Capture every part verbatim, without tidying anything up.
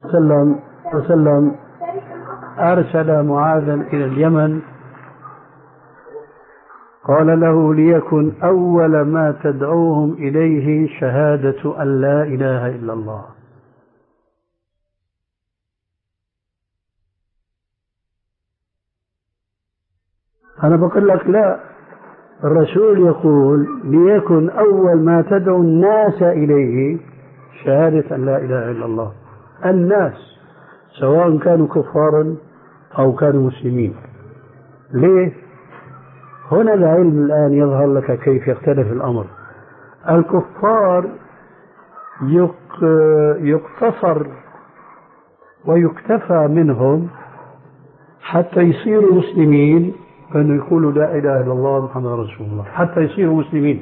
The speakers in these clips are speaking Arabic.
وسلم وسلم أرسل معاذا إلى اليمن، قال له: ليكن أول ما تدعوهم إليه شهادة أن لا إله إلا الله. أنا بقول لك لا، الرسول يقول: ليكن أول ما تدعو الناس إليه شهادة أن لا إله إلا الله. الناس سواء كانوا كفارا أو كانوا مسلمين. ليه؟ هنا العلم الآن يظهر لك كيف يختلف الأمر. الكفار يقتصر ويكتفى منهم حتى يصيروا مسلمين أن يقولوا لا إله إلا الله محمد رسول الله، حتى يصيروا مسلمين.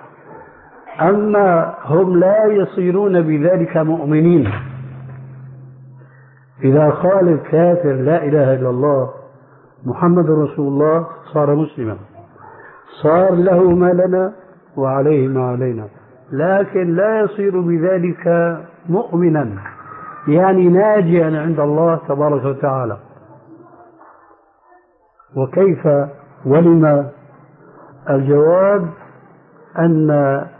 أما هم لا يصيرون بذلك مؤمنين. إذا قال الكافر لا إله إلا الله محمد رسول الله صار مسلما، صار له ما لنا وعليه ما علينا، لكن لا يصير بذلك مؤمنا، يعني ناجيا عند الله تبارك وتعالى. وكيف ولما؟ الجواب أن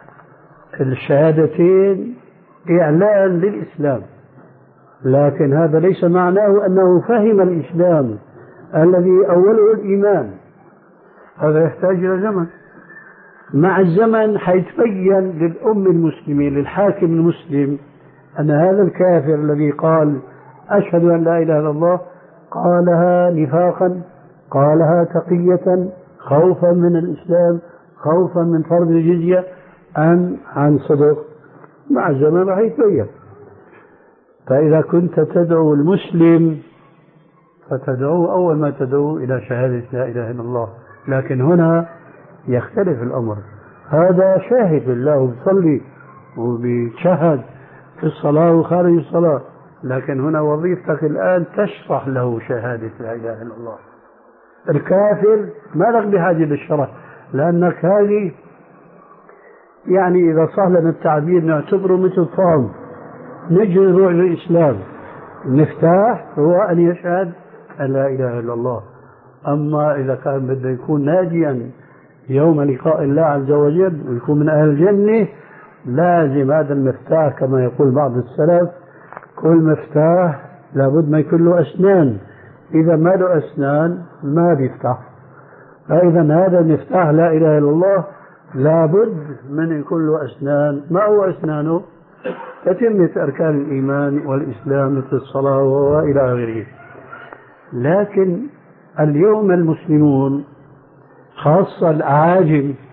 الشهادتين إعلان للإسلام، لكن هذا ليس معناه أنه فهم الإسلام الذي أوله الإيمان. هذا يحتاج إلى زمن. مع الزمن حيتبين للأم المسلمين للحاكم المسلم أن هذا الكافر الذي قال أشهد أن لا إله إلا الله قالها نفاقا، قالها تقية، خوفا من الإسلام، خوفا من فرض الجزية، أم عن صدق. مع الزمن راح يتبين. فإذا كنت تدعو المسلم فتدعو أول ما تدعو إلى شهادة لا إله إلا الله، لكن هنا يختلف الأمر. هذا شاهد لله وبيصلي وبيشهد في الصلاة وخارج الصلاة، لكن هنا وظيفتك الآن تشرح له شهادة لا إله إلا الله. الكافر ما لك بحاجة للشرح، لأنك هذه يعني إذا صح لنا التعبير نعتبره مثل طعم نجي نروح للإسلام. المفتاح هو أن يشهد أن لا إله إلا الله. أما إذا كان بده يكون ناجيا يوم لقاء الله عز وجل ويكون من أهل الجنة، لازم هذا المفتاح كما يقول بعض السلف: كل مفتاح لابد ما يكون له أسنان، إذا ما له أسنان ما بيفتح. فإذا هذا المفتاح لا إله إلا الله لابد من يكون له أسنان. ما هو أسنانه؟ تتمة أركان الإيمان والإسلام مثل الصلاة وإلى آخره. لكن اليوم المسلمون خاصة الأعاجم